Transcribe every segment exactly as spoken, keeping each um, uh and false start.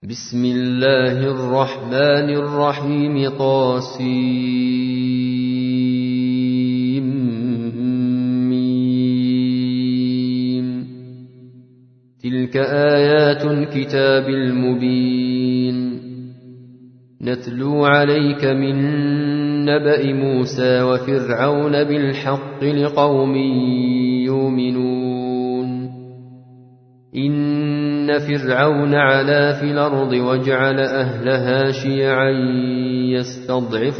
بسم الله الرحمن الرحيم طاسيم ميم. تلك آيات الكتاب المبين نتلو عليك من نبأ موسى وفرعون بالحق لقوم يؤمنون. إن فرعون علا في الأرض وجعل أهلها شيعا يستضعف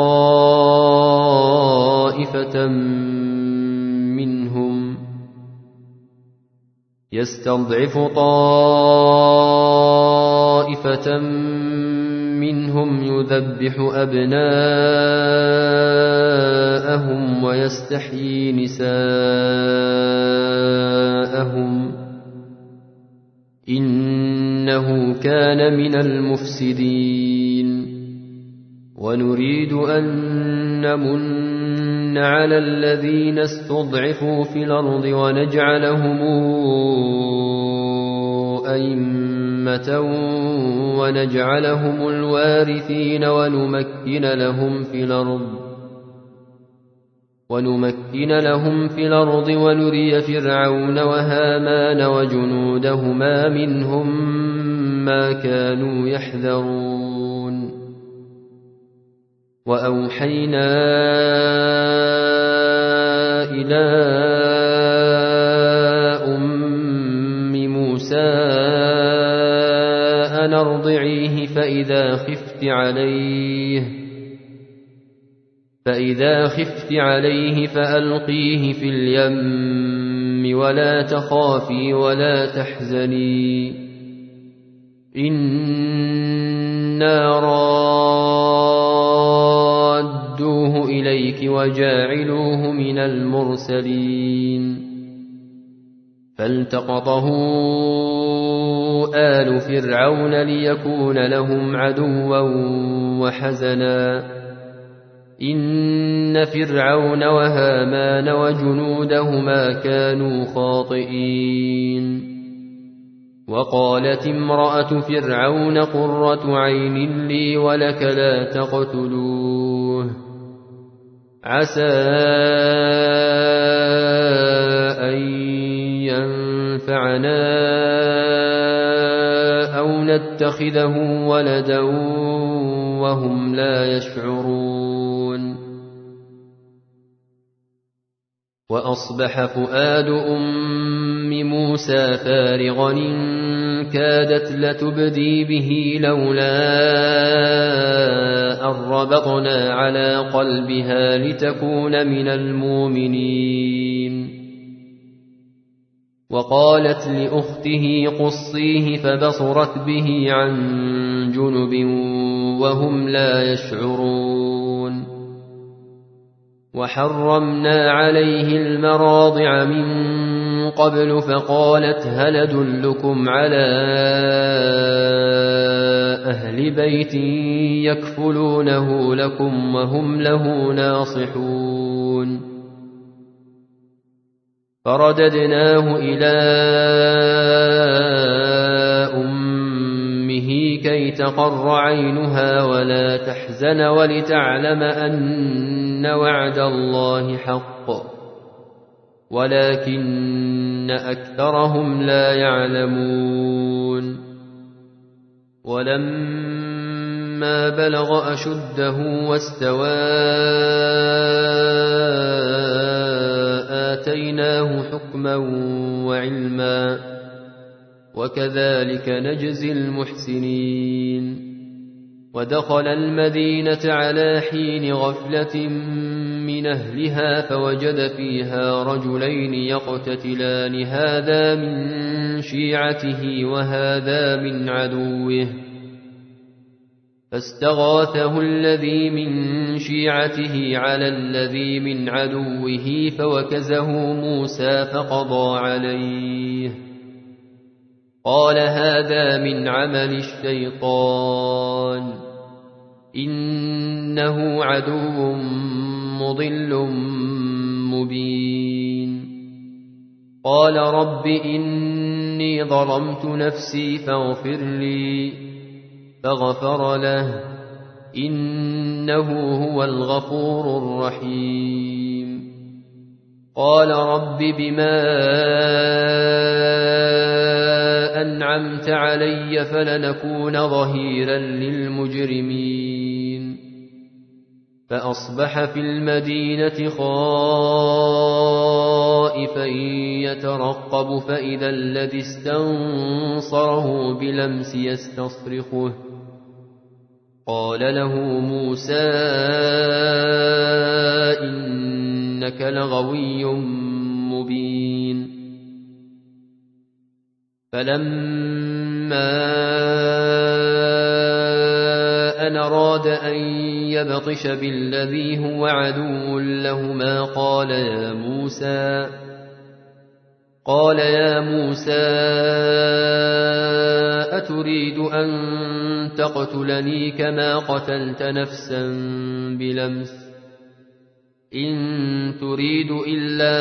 طائفة منهم يستضعف طائفة منهم يذبح أبناءهم ويستحيي نساءهم إنه كان من المفسدين. ونريد أن نمن على الذين استضعفوا في الأرض ونجعلهم أئمة ونجعلهم الوارثين ونمكن لهم في الأرض ونمكن لهم في الأرض ونري فرعون وهامان وجنودهما منهم ما كانوا يحذرون. وأوحينا إلى أم موسى أن أرضعيه فإذا خفت عليه فإذا خفت عليه فألقيه في اليم ولا تخافي ولا تحزني إنا رادوه إليك وجاعلوه من المرسلين. فالتقطه آل فرعون ليكون لهم عدوا وحزنا إن فرعون وهامان وجنودهما كانوا خاطئين. وقالت امرأة فرعون قرة عين لي ولك لا تقتلوه عسى أن ينفعنا أو نتخذه ولدا وهم لا يشعرون. وأصبح فؤاد أم موسى فارغا إن كادت لتبدي به لولا أن ربطنا على قلبها لتكون من المؤمنين. وقالت لأخته قصيه فبصرت به عن جنب وهم لا يشعرون. وحرمنا عليه المراضع من قبل فقالت هل أدلكم على أهل بيت يكفلونه لكم وهم له ناصحون. فرددناه إلى أمه كي تقر عينها ولا تحزن ولتعلم أن وعد الله حق ولكن أكثرهم لا يعلمون. ولما بلغ أشده واستوى آتيناه حكما وعلما وكذلك نجزي المحسنين. ودخل المدينة على حين غفلة من أهلها فوجد فيها رجلين يقتتلان هذا من شيعته وهذا من عدوه فاستغاثه الذي من شيعته على الذي من عدوه فوكزه موسى فقضى عليه قال هذا من عمل الشيطان إنه عدو مضل مبين. قال رب إني ظلمت نفسي فاغفر لي فغفر له إنه هو الغفور الرحيم. قال رب بما أنعمت علي فلنكون ظهيرا للمجرمين. فأصبح في المدينة خائفا يترقب فإذا الذي استنصره بلمس يستصرخه. قال له موسى إنك لغوي مبين. فلما أن أراد أن يبطش بالذي هو عدو لهما قال يا موسى قال يا موسى أتريد أن تقتلني كما قتلت نفسا بلمس إن تريد إلا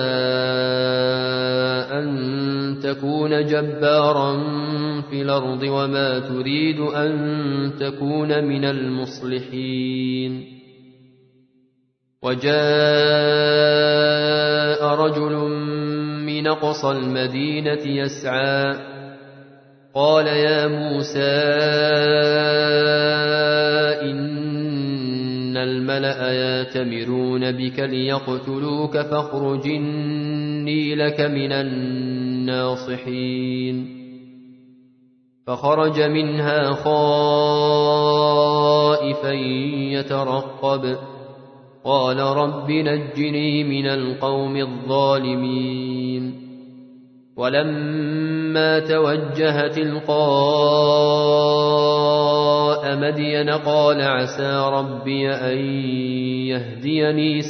أن تكون جبارا في الأرض وما تريد أن تكون من المصلحين. وجاء رجل من أقصى المدينة يسعى قال يا موسى إن الملأ يأتمرون بك ليقتلوك فاخرج إني لك من الناصحين. فخرج منها خائفا يترقب قال رب نجني من القوم الظالمين. ولما توجه تلقاء مدين قال عسى ربي أن يهديني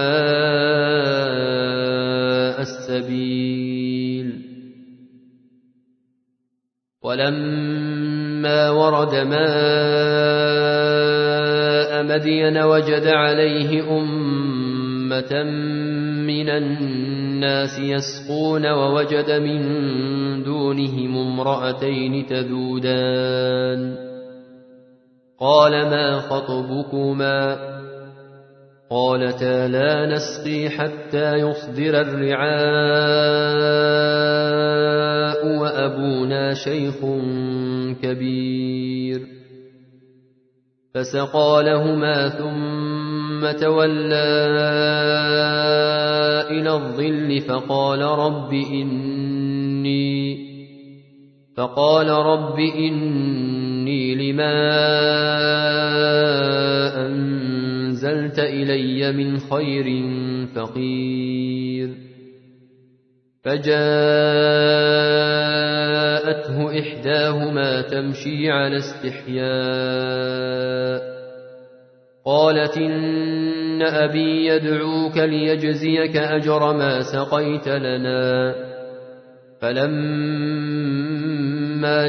سواء السبيل. ولما ورد ماء مدين وجد عليه أمة من الناس يسقون ووجد من دونهم امرأتين تذودان قال ما خطبكما قالتا لا نسقي حتى يصدر الرعاء وأبونا شيخ كبير. فسقى لهما ثم تولى إلى الظل فقال رب إني فقال رب إني لما أنزلت إلي من خير فقير. فجاءته إحداهما تمشي على استحياء قالت إن أبي يدعوك ليجزيك أجر ما سقيت لنا. فلما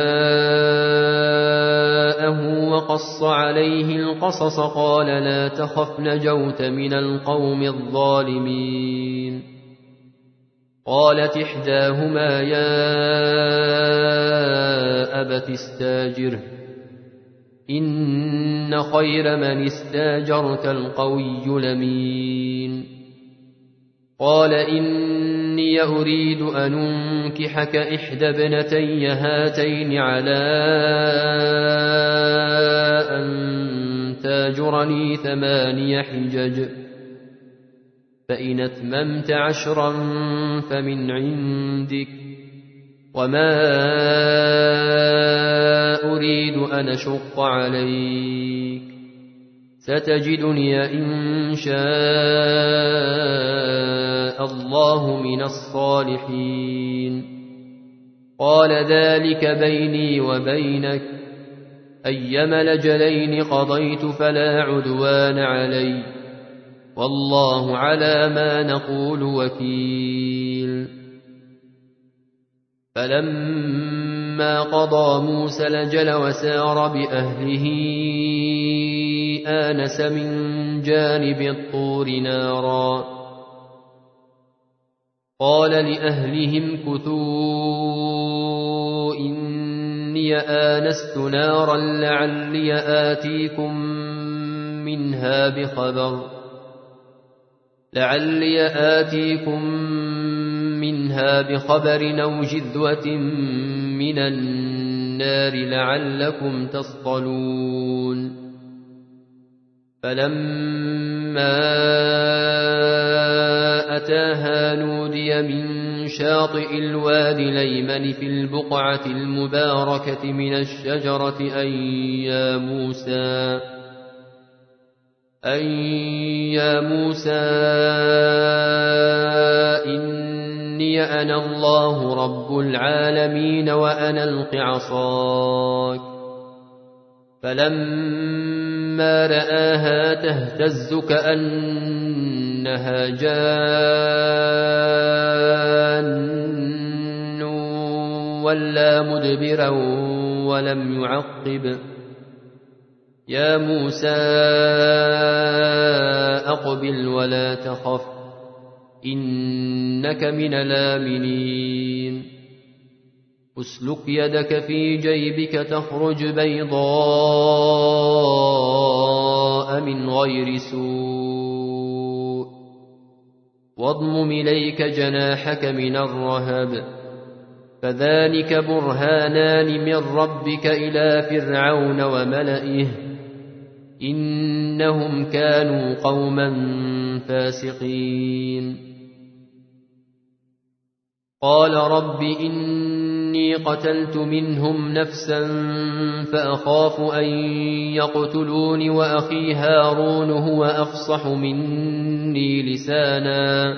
جاءه وقص عليه القصص قال لا تخف نجوت من القوم الظالمين. قالت إحداهما يا أبت استاجره إن خير من استاجرت القوي الأمين. قال إني أريد أن أنكحك إحدى ابنتي هاتين على أن تاجرني ثماني حجج فإن أتممت عشرا فمن عندك وما أريد أن أشق عليك ستجدني إن شاء الله من الصالحين. قال ذلك بيني وبينك أيما الأجلين قضيت فلا عدوان علي والله على ما نقول وكيل. فلما قضى موسى الأجل وسار بأهله آنس من جانب الطور نارا قال لأهلهم كثوا إني إني آنست نارا لعلي آتيكم منها بخبر لعلي آتيكم منها بخبر أو جذوة من النار لعلكم تصطلون فلما أتاها نودي من شاطئ الوادي الأيمن في البقعة المباركة من الشجرة أن يا موسى أن يا موسى إني أنا الله رب العالمين وأنا ألق عصاك فلما رآها تهتز كأنها جان ولا مدبرا ولم يعقب يا موسى أقبل ولا تخف إنك من الآمنين أسلك يدك في جيبك تخرج بيضاء من غير سوء واضمم إليك جناحك من الرهب فذلك برهانان من ربك إلى فرعون وملئه إنهم كانوا قوما فاسقين قال رب إني قتلت منهم نفسا فأخاف أن يقتلون وأخي هارون هو أفصح مني لسانا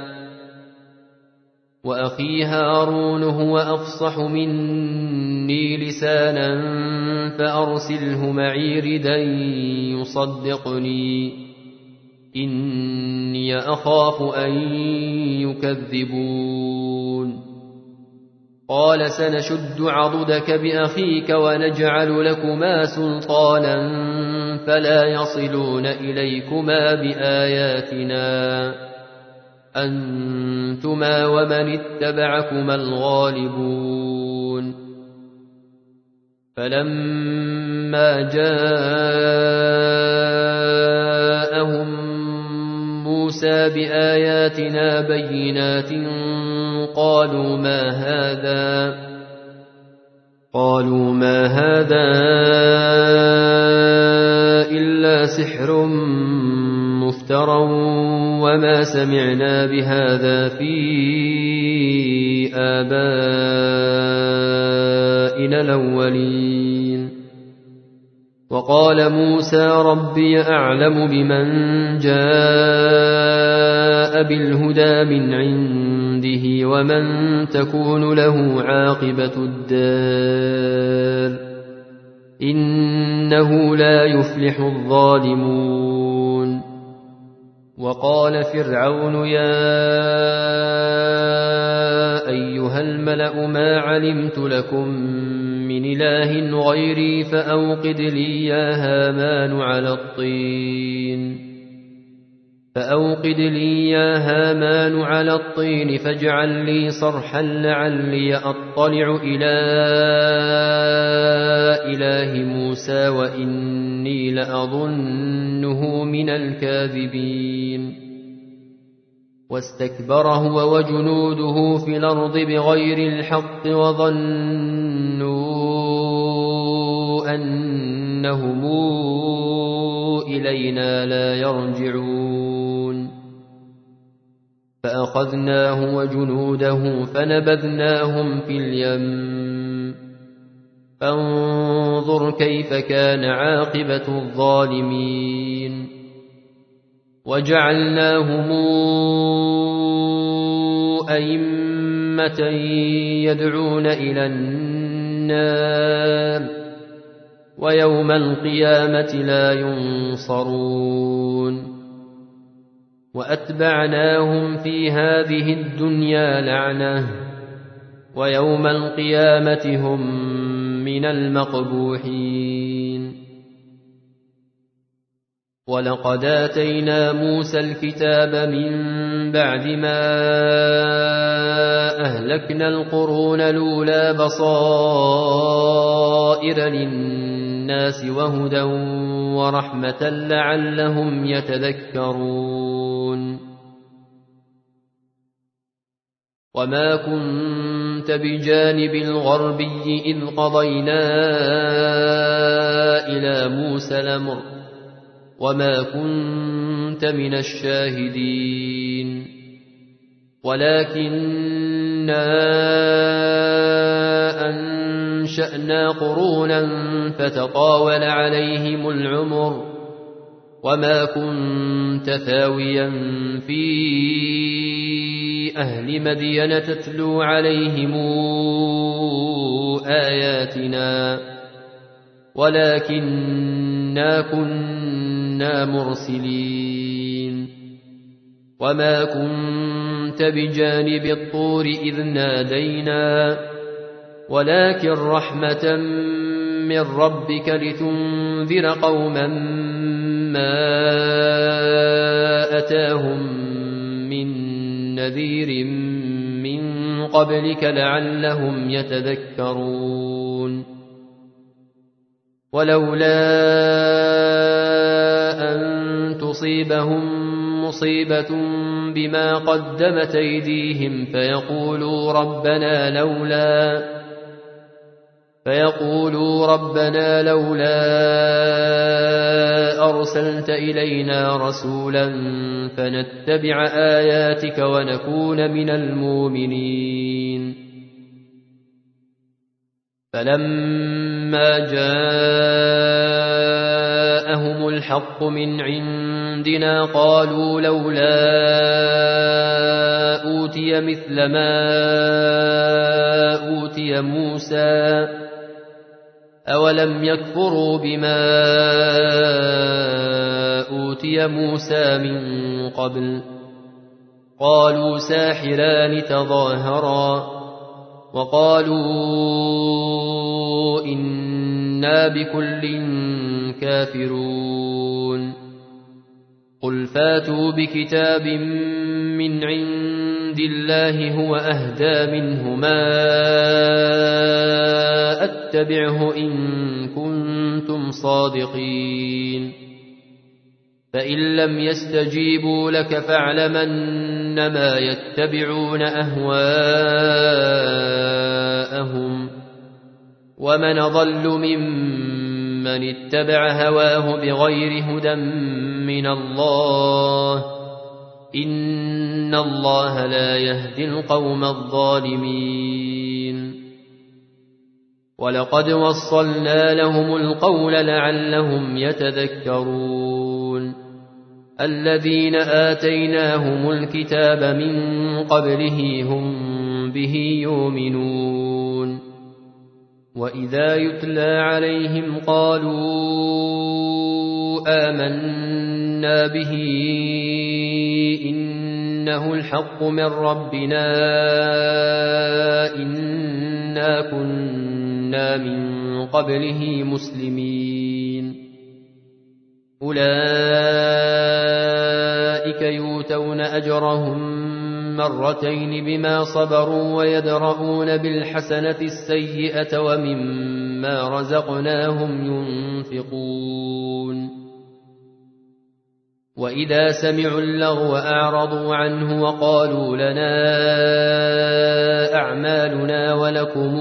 وأخي هارون هو أفصح مني لسانا فأرسله معي ردا يصدقني إني أخاف أن يكذبون قال سنشد عضدك بأخيك ونجعل لكما سلطانا فلا يصلون إليكما بآياتنا أنتما ومن اتبعكما الغالبون فلما جاءهم موسى بآياتنا بينات قالوا ما هذا قالوا ما هذا إلا سحر مفترى وما سمعنا بهذا في آبائنا الأولين وقال موسى ربي أعلم بمن جاء بالهدى من عنده ومن تكون له عاقبة الدار إنه لا يفلح الظالمون وقال فرعون يا أيها الملأ ما علمت لكم من إله غيري فأوقد لي يا هامان على الطين فأوقد لي يا هامان على الطين فاجعل لي صرحا لعلي أطلع إلى إله موسى وإني لأظنه من الكاذبين واستكبر هو وجنوده في الأرض بغير الحق وظنوا أنهم إلينا لا يرجعون فأخذناه وجنوده فنبذناهم في اليم فانظر كيف كان عاقبة الظالمين وجعلناهم أئمة يدعون إلى النار ويوم القيامة لا ينصرون وأتبعناهم في هذه الدنيا لعنة ويوم القيامة هم من المقبوحين ولقد آتينا موسى الكتاب من بعد ما أهلكنا القرون الأولى بصائر للناس وهدى ورحمة لعلهم يتذكرون وما كنت بجانب الغربي إذ قضينا إلى موسى الأمر وما كنت من الشاهدين ولكننا أنشأنا قرونا فتطاول عليهم العمر وما كنت ثاويا في أهل مدين تتلو عليهم آياتنا ولكننا كنا مرسلين وما كنت بجانب الطور إذ نادينا ولكن رحمة من ربك لتنذر قوما ما أتاهم من نذير من قبلك لعلهم يتذكرون ولولا أن تصيبهم مصيبة بما قدمت أيديهم فيقولوا ربنا لولا فيقولوا ربنا لولا أرسلت إلينا رسولا فنتبع آياتك ونكون من المؤمنين فلما جاءهم الحق من عندنا قالوا لولا أوتي مثل ما أوتي موسى أولم يكفروا بما أوتي موسى من قبل قالوا ساحران تظاهرا وقالوا إنا بكل كافرون قل فاتوا بكتاب من عند الله هو أهدى منهما أتبعه إن كنتم صادقين فإن لم يستجيبوا لك فاعلم أنما يتبعون أهواءهم ومن ضل ممن اتبع هواه بغير هدى من الله إن الله لا يهدي القوم الظالمين ولقد وصلنا لهم القول لعلهم يتذكرون الذين آتيناهم الكتاب من قبله هم به يؤمنون وإذا يتلى عليهم قالوا آمنا به إنه الحق من ربنا إنا كنا من قبله مسلمين أولئك يؤتون أجرهم مرتين بما صبروا ويدرؤون بالحسنة السيئة ومما رزقناهم ينفقون وإذا سمعوا اللغو أعرضوا عنه وقالوا لنا أعمالنا ولكم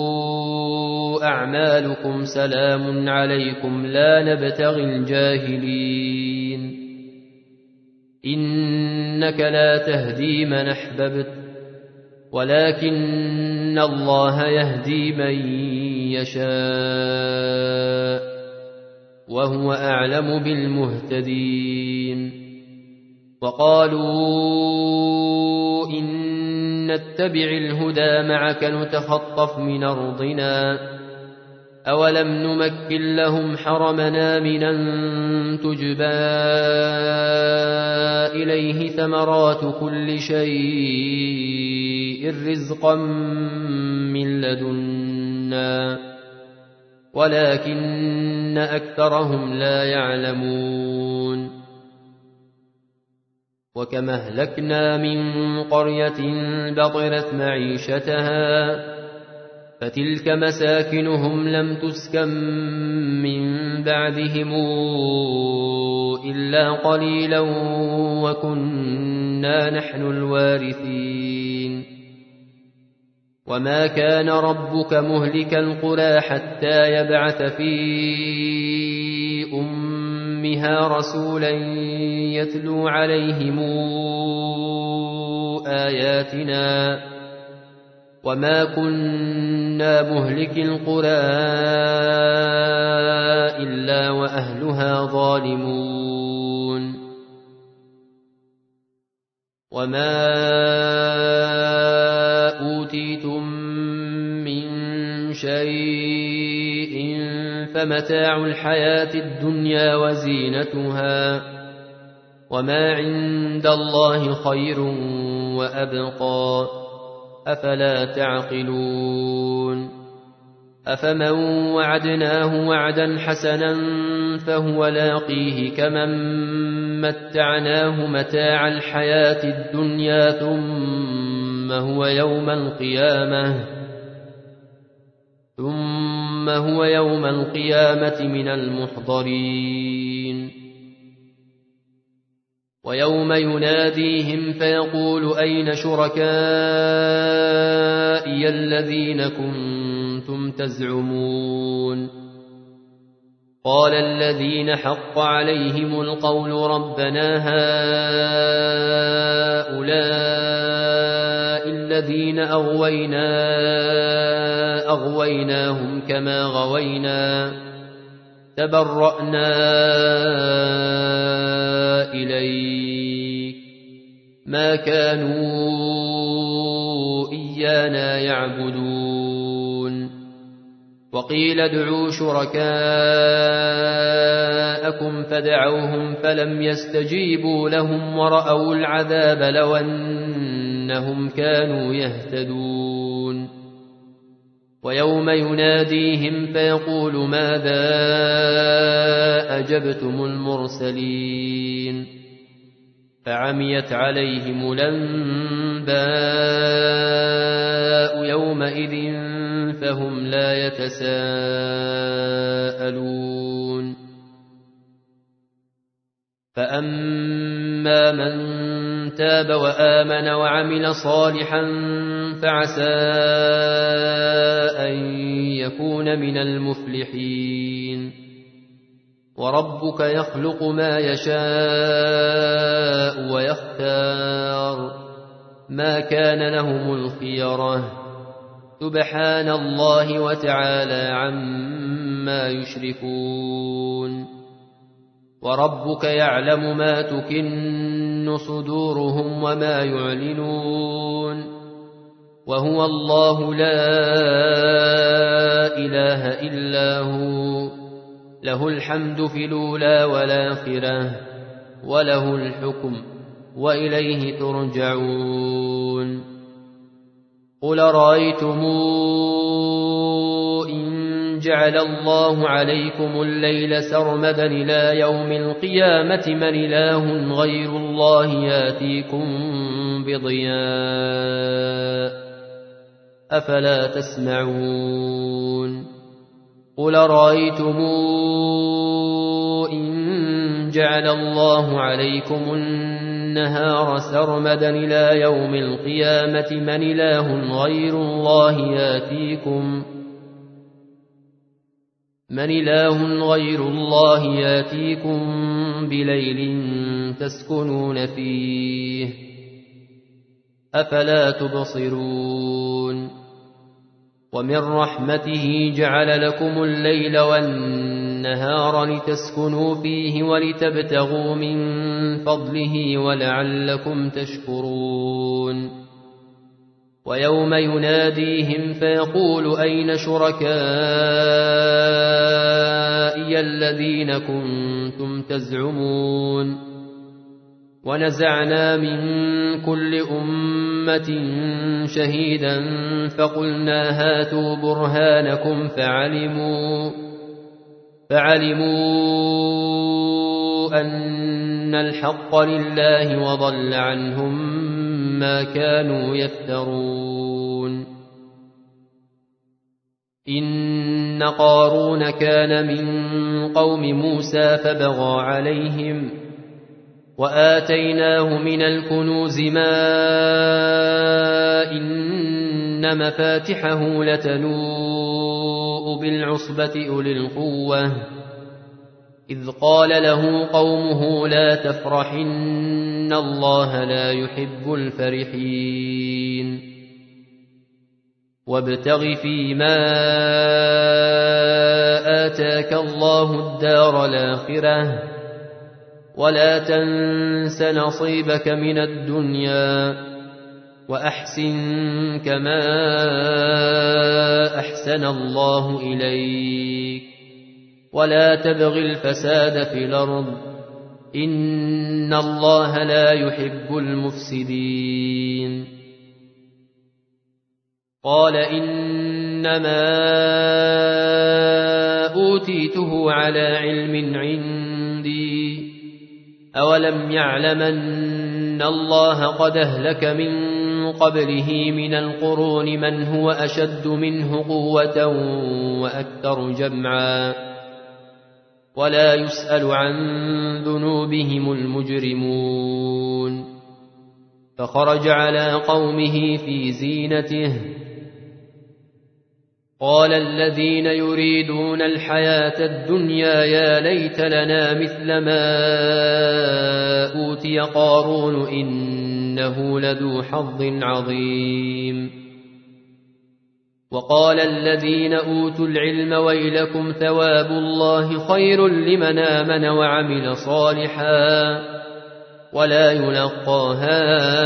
أعمالكم سلام عليكم لا نبتغي الجاهلين إنك لا تهدي من أحببت ولكن الله يهدي من يشاء وهو أعلم بالمهتدين وقالوا إن نتبع الهدى معك نتخطف من أرضنا أولم نمكن لهم حرمنا من أن تجبى إليه ثمرات كل شيء رزقا من لدنا ولكن أكثرهم لا يعلمون وكم أهلكنا من قرية بطرت معيشتها فتلك مساكنهم لم تسكن من بعدهم إلا قليلا وكنا نحن الوارثين وما كان ربك مهلك القرى حتى يبعث في أمها رسولا يتلو عليهم آياتنا وما كنا مهلك القرى إلا وأهلها ظالمون وما أوتيتم من شيء فمتاع الحياة الدنيا وزينتها وما عند الله خير وأبقى أفلا تعقلون أفمن وعدناه وعدا حسنا فهو لاقيه كمن متعناه متاع الحياة الدنيا ثم هو يوم القيامة ثم هو يوم القيامة من المحضرين ويوم يناديهم فيقول أين شركائي الذين كنتم تزعمون قال الذين حق عليهم القول ربنا هؤلاء الذين أغوينا أغويناهم كما غوينا تبرأنا إليك ما كانوا إيانا يعبدون وقيل ادعوا شركاءكم فدعوهم فلم يستجيبوا لهم ورأوا العذاب لو أنهم كانوا يهتدون ويوم يناديهم فيقول ماذا أجبتم المرسلين فعميت عليهم الأنباء يومئذ فهم لا يتساءلون فأما من تاب وآمن وعمل صالحا فعسى أن يكون من المفلحين وربك يخلق ما يشاء ويختار ما كان لهم الخيرة سبحان الله وتعالى عما يشركون وربك يعلم ما تكن صدورهم وما يعلنون وهو الله لا إله إلا هو له الحمد في الأولى والآخرة وله الحكم وإليه ترجعون قل رأيتم إن جعل الله عليكم الليل سرمدا إلى يوم القيامة من إله غير الله ياتيكم بضياء أفلا تسمعون قل رأيتم إن جعل الله عليكم النهار سرمدا إلى يوم القيامة من إله غير الله ياتيكم من إله غير الله ياتيكم بليل تسكنون فيه أفلا تبصرون ومن رحمته جعل لكم الليل والنهار لتسكنوا فيه ولتبتغوا من فضله ولعلكم تشكرون ويوم يناديهم فيقول أين شركائي الذين كنتم تزعمون ونزعنا من كل أمة أمة شهيدا فقلنا هاتوا برهانكم فعلموا فعلموا أن الحق لله وضل عنهم ما كانوا يفترون. إن قارون كان من قوم موسى فبغى عليهم وآتيناه من الكنوز ما إن مفاتحه لتنوء بالعصبة أولي القوة إذ قال له قومه لا تفرح إن الله لا يحب الفرحين. وابتغ فيما آتاك الله الدار الآخرة ولا تنس نصيبك من الدنيا وأحسن كما أحسن الله إليك ولا تبغ الفساد في الأرض إن الله لا يحب المفسدين. قال إنما أوتيته على علم عندي أولم يعلم أن الله قد أهلك من قبله من القرون من هو أشد منه قوة وأكثر جمعا ولا يسأل عن ذنوبهم المجرمون. فخرج على قومه في زينته قال الذين يريدون الحياة الدنيا يا ليت لنا مثل ما أوتي قارون إنه لذو حظ عظيم. وقال الذين أوتوا العلم ويلكم ثواب الله خير لمن آمن وعمل صالحا ولا يلقاها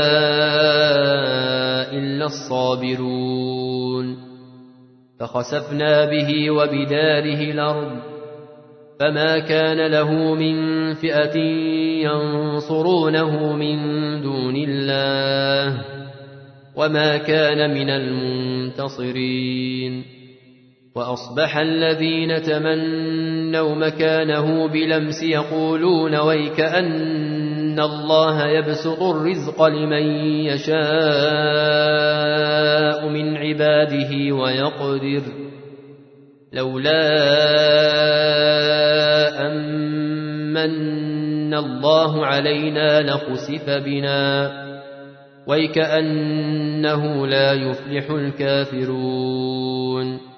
إلا الصابرون. فخسفنا به وبداره الأرض فما كان له من فئة ينصرونه من دون الله وما كان من المنتصرين. وأصبح الذين تمنوا مكانه بلمس يقولون ويكأن الله يبسط الرزق لمن يشاء من عباده ويقدر لولا أمن الله علينا لخسف بنا ويكأنه لا يفلح الكافرون.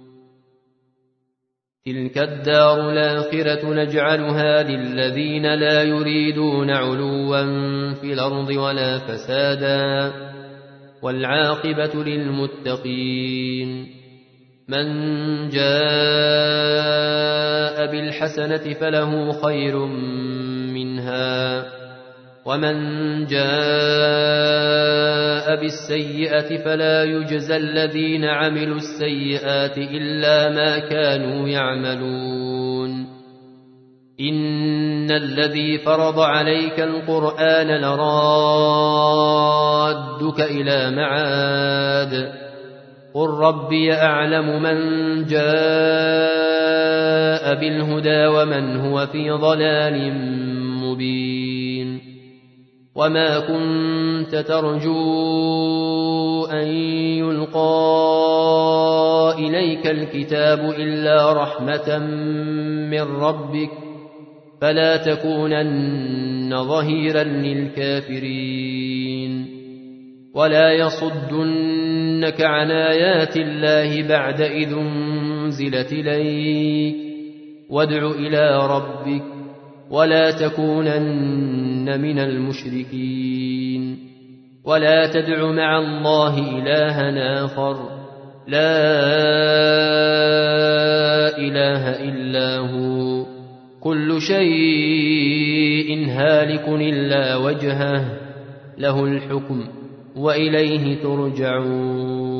تلك الدار الآخرة نجعلها للذين لا يريدون علوا في الأرض ولا فسادا والعاقبة للمتقين. من جاء بالحسنة فله خير منها ومن جاء بالسيئة فلا يجزى الذين عملوا السيئات إلا ما كانوا يعملون. إن الذي فرض عليك القرآن لرادك إلى معاد قل ربي أعلم من جاء بالهدى ومن هو في ضلال مبين. وما كنت ترجو أن يلقى إليك الكتاب إلا رحمة من ربك فلا تكونن ظهيرا للكافرين. ولا يصدنك عن آيات الله بعد إذ أنزلت إليك وادع إلى ربك ولا تكونن من المشركين. ولا تدع مع الله إلها آخر لا إله إلا هو كل شيء هالك إلا وجهه له الحكم وإليه ترجعون.